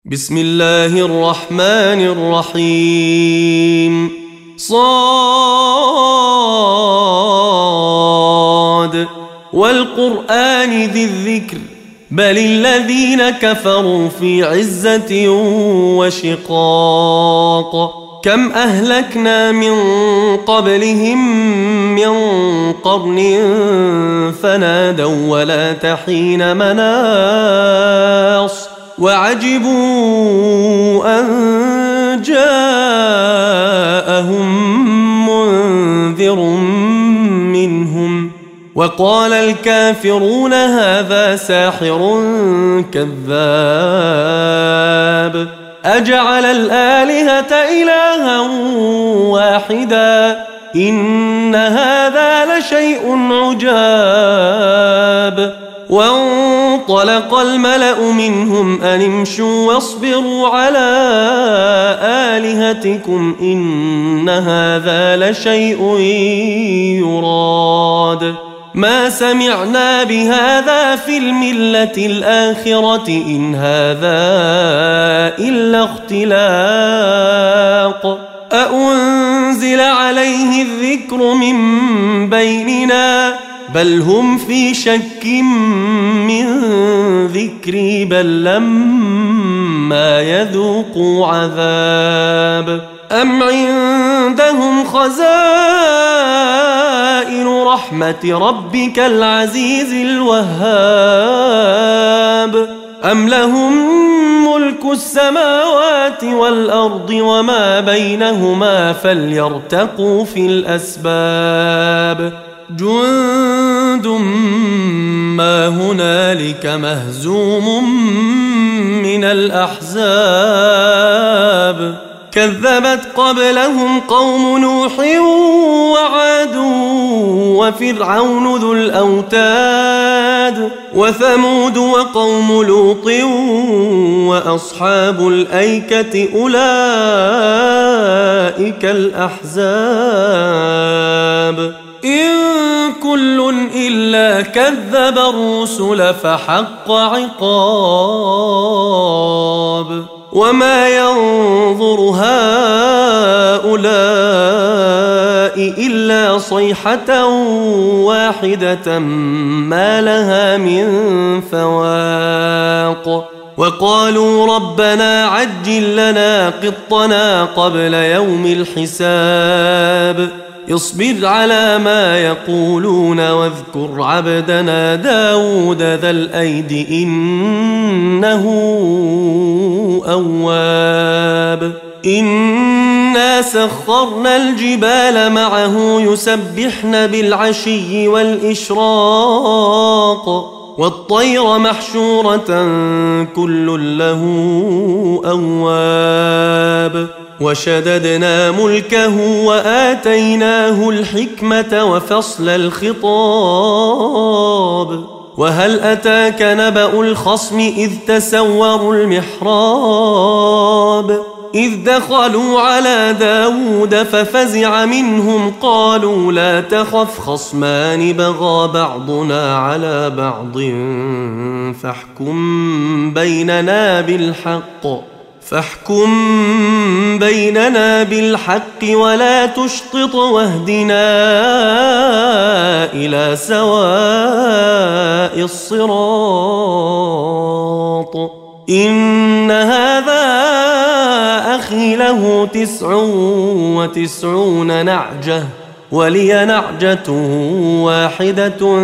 بسم الله الرحمن الرحيم صاد والقرآن ذي الذكر بل الذين كفروا في عزة وشقاق كم أهلكنا من قبلهم من قرن فنادوا ولا تحين مناص وعجبوا أن جاءهم منذر منهم وقال الكافرون هذا ساحر كذاب أجعل الآلهة إلها واحدا إن هذا لشيء عجاب وانطلق الملأ منهم أن امشوا واصبروا على آلهتكم إن هذا لشيء يراد ما سمعنا بهذا في الملة الآخرة إن هذا إلا اختلاق أأنزل عليه الذكر من بيننا بل هم في شك من ذكري بل لما يذوقوا عذاب أم عندهم خزائن رحمة ربك العزيز الوهاب أم لهم ملك السماوات والأرض وما بينهما فليرتقوا في الأسباب جند ما هنالك مهزوم من الأحزاب كذبت قبلهم قوم نوح وعاد وفرعون ذو الأوتاد وثمود وقوم لوط وأصحاب الأيكة أولئك الأحزاب إن كل إلا كذب الرسل فحق عقاب وما ينظر هؤلاء إلا صيحة واحدة ما لها من فواق وقالوا ربنا عجل لنا قطنا قبل يوم الحساب اصبر على ما يقولون واذكر عبدنا داود ذا الأيد إنه أواب إنا سخرنا الجبال معه يسبحن بالعشي والإشراق والطير محشورة كل له أواب وشددنا ملكه وآتيناه الحكمة وفصل الخطاب وهل أتاك نبأ الخصم إذ تسوروا المحراب إذ دخلوا على داود ففزع منهم قالوا لا تخف خصمان بغى بعضنا على بعض فاحكم بيننا بالحق ولا تشطط واهدنا إلى سواء الصراط إن هذا أخي له 99 نعجة ولي نعجة واحدة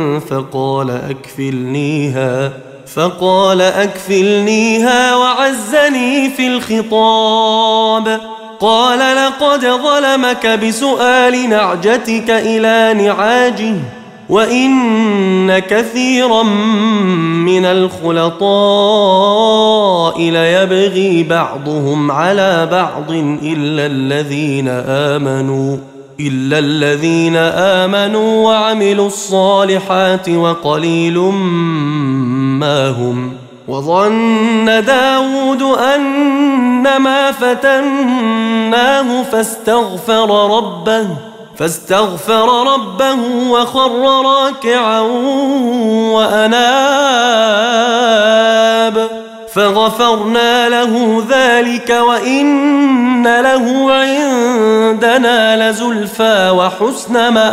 فقال أكفلنيها وعزني في الخطاب قال لقد ظلمك بسؤال نعجتك إلى نعاجه وإن كثيرا من الخلطاء ليبغي بعضهم على بعض إلا الذين آمنوا وعملوا الصالحات وقليل ما هم وظن داود أنما فتناه فاستغفر ربه وخر راكعا وأناب فغفرنا له ذلك وإن له عندنا لزلفى وحسن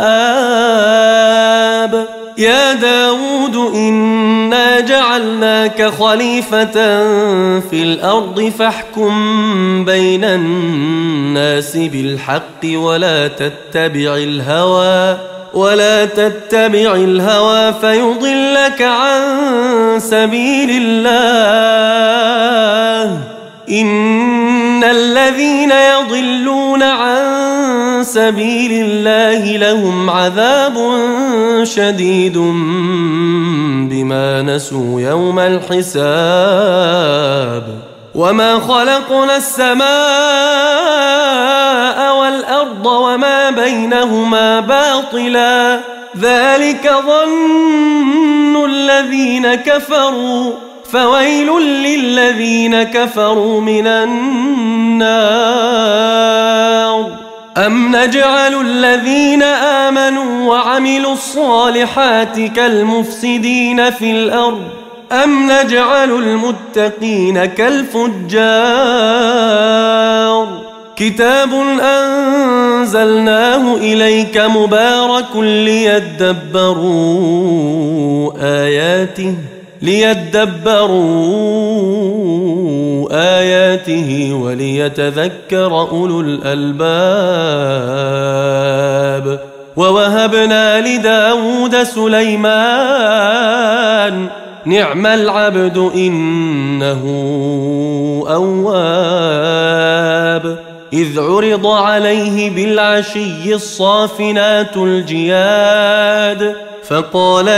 مآب. يا داود إنا جعلناك خليفة في الأرض فاحكم بين الناس بالحق ولا تتبع الهوى فيضلك عن سبيل الله. إن الذين يضلون عن سبيل الله لهم عذاب شديد بما نسوا يوم الحساب. وما خلقنا السماء والأرض وما بينهما باطلا ذلك ظن الذين كفروا فويل للذين كفروا من النار. أم نجعل الذين آمنوا وعملوا الصالحات كالمفسدين في الأرض أم نجعل المتقين كالفجار. كتاب أنزلناه إليك مبارك ليدبروا آياته وليتذكر أولو الألباب. ووهبنا لداود سليمان نعم العبد إنه أواب. إذ عرض عليه بالعشي الصافنات الجياد فقال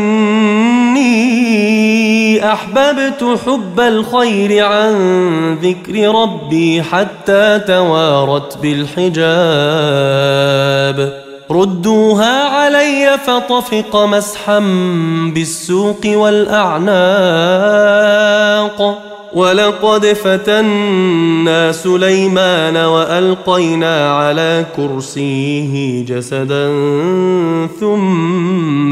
إني أحببت حب الخير عن ذكر ربي حتى توارت بالحجاب. ردوها علي فطفق مسحا بالسوق والأعناق. ولقد فتنا سليمان وألقينا على كرسيه جسدا ثم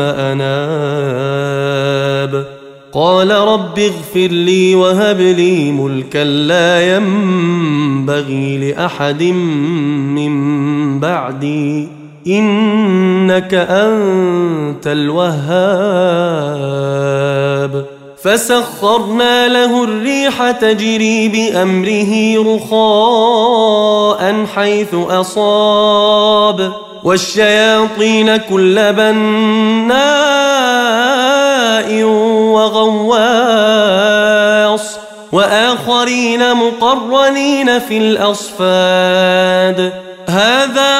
أناب. قال رب اغفر لي وهب لي ملكا لا ينبغي لأحد من بعدي إنك أنت الوهاب. فسخرنا له الريح تجري بأمره رخاء حيث أصاب والشياطين كل بناء وغواص وآخرين مقرنين في الأصفاد. هذا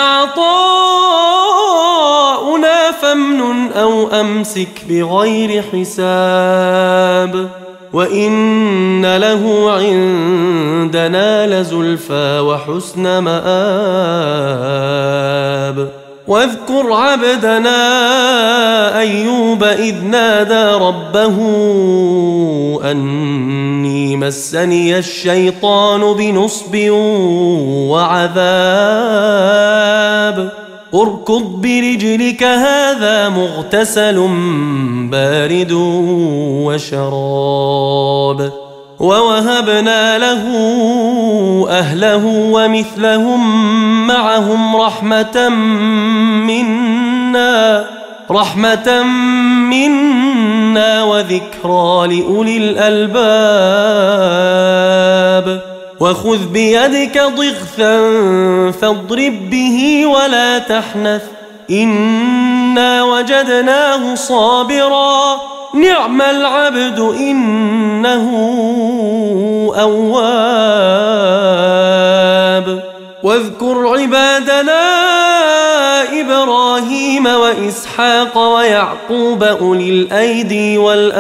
عطاؤنا فامنن أو أمسك بغير حساب. وإن له عندنا لزلفى وحسن مآب. واذكر عبدنا أيوب إذ نادى ربه أني مسني الشيطان بنصب وعذاب. اركض برجلك هذا مغتسل بارد وشراب. ووهبنا له أهله ومثلهم معهم رحمة منا وذكرى لأولي الألباب. وخذ بيدك ضغثا فاضرب به ولا تحنث إنا وجدناه صابرا نعم العبد إنه أواب. واذكر عبادنا إبراهيم وإسحاق ويعقوب أولي الأيدي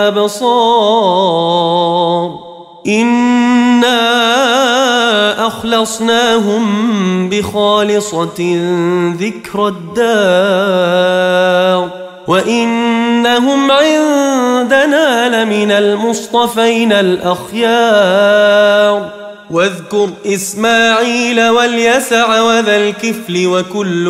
والأبصار إنا أخلصناهم بخالصة ذكر الدار وإنهم عندنا لمن المصطفين الأخيار. واذكر إسماعيل واليسع وذا الكفل وكل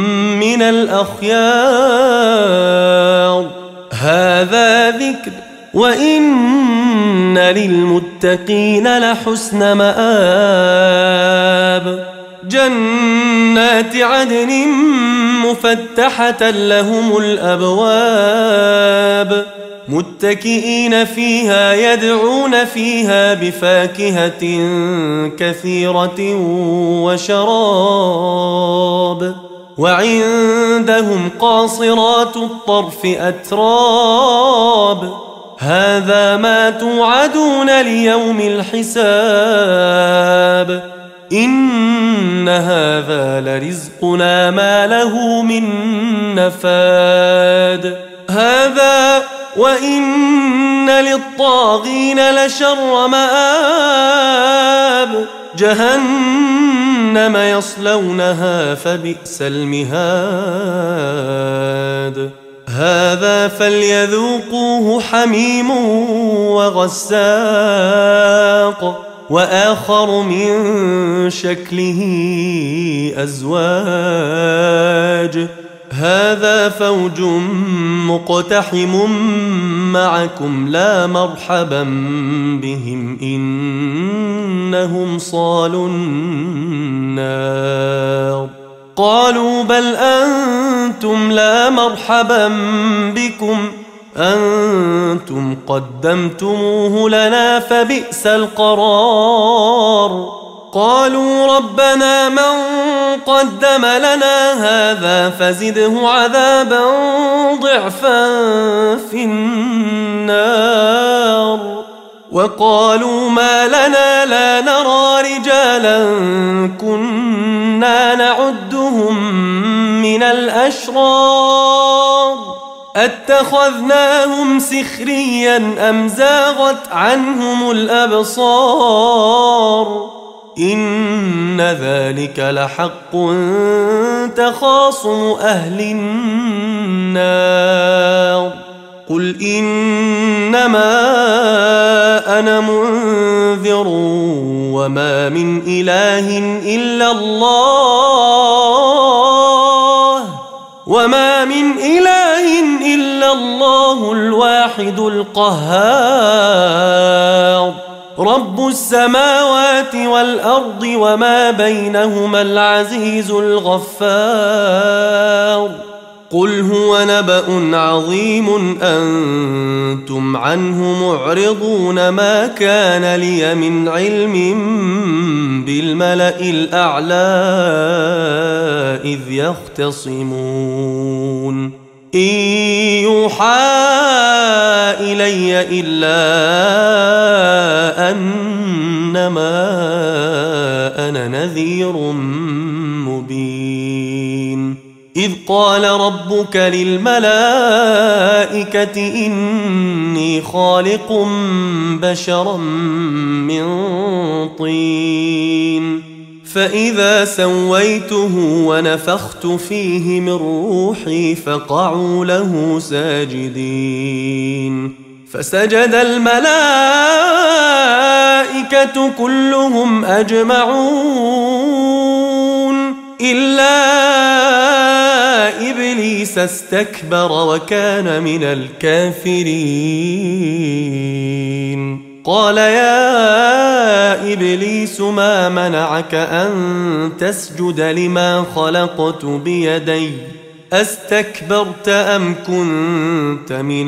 من الأخيار. هذا ذكر وإن للمتقين لحسن مآب جنات عدن مفتحة لهم الأبواب متكئين فيها يدعون فيها بفاكهة كثيرة وشراب وعندهم قاصرات الطرف أتراب هذا ما توعدون ليوم الحساب إن هذا لرزقنا ما له من نفاد هذا وإن للطاغين لشر مآب جهنم يصلونها فبئس المهاد هذا فليذوقوه حميم وغساق وآخر من شكله أزواج هذا فوج مقتحم معكم لا مرحبا بهم إنهم صالوا النار قالوا بل أنتم لا مرحبا بكم أنتم قدمتموه لنا فبئس القرار قالوا ربنا من قدم لنا هذا فزده عذابا ضعفا في النار وقالوا ما لنا لا نرى رجالا كنا نعدهم من الأشرار أتخذناهم سخريا أم زاغت عنهم الأبصار إن ذلك لحق تخاصم أهل النار قل إنما أنا منذر وما من إله إلا الله الواحد القهار رب السماوات والأرض وما بينهما العزيز الغفار قل هو نبأ عظيم أنتم عنه معرضون ما كان لي من علم بالملأ الأعلى إذ يختصمون إن يوحى إلي إلا أنما أنا نذير مبين إذ قال ربك للملائكة إني خالق بشرا من طين فإذا سويته ونفخت فيه من روحي فقعوا له ساجدين فسجد الملائكة كلهم أجمعون إلا إبليس استكبر وكان من الكافرين قال يا إبليس ما منعك أن تسجد لما خلقت بيدي أستكبرت أم كنت من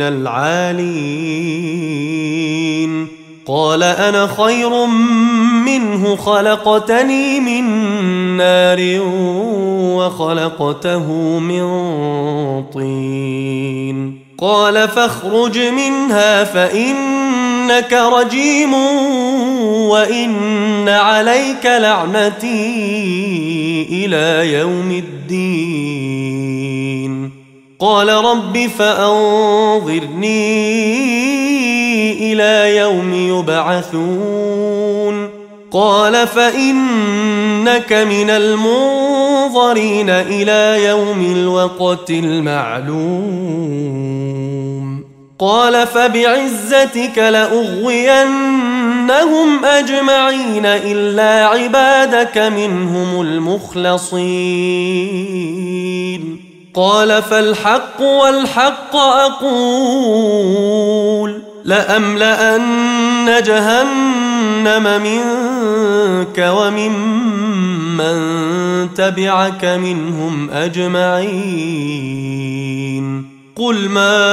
العالين قال أنا خير منه خلقتني من نار وخلقته من طين قال فاخرج منها فإنك رجيم وإن عليك لعنتي إلى يوم الدين قال رب فأنظرني إلى يوم يبعثون قال فإنك من المنظرين إلى يوم الوقت المعلوم قال فبعزتك لأغوينهم أجمعين إلا عبادك منهم المخلصين قال فالحق والحق أقول لأملأن جهنم منك وممن تبعك منهم أجمعين قل ما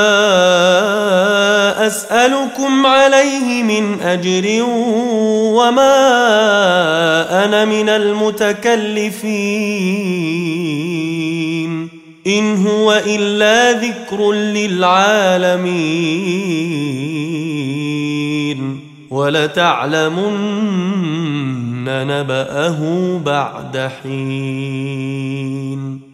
أسألكم عليه من أجر وما أنا من المتكلفين إن هو إلا ذكر للعالمين ولتعلمن نبأه بعد حين.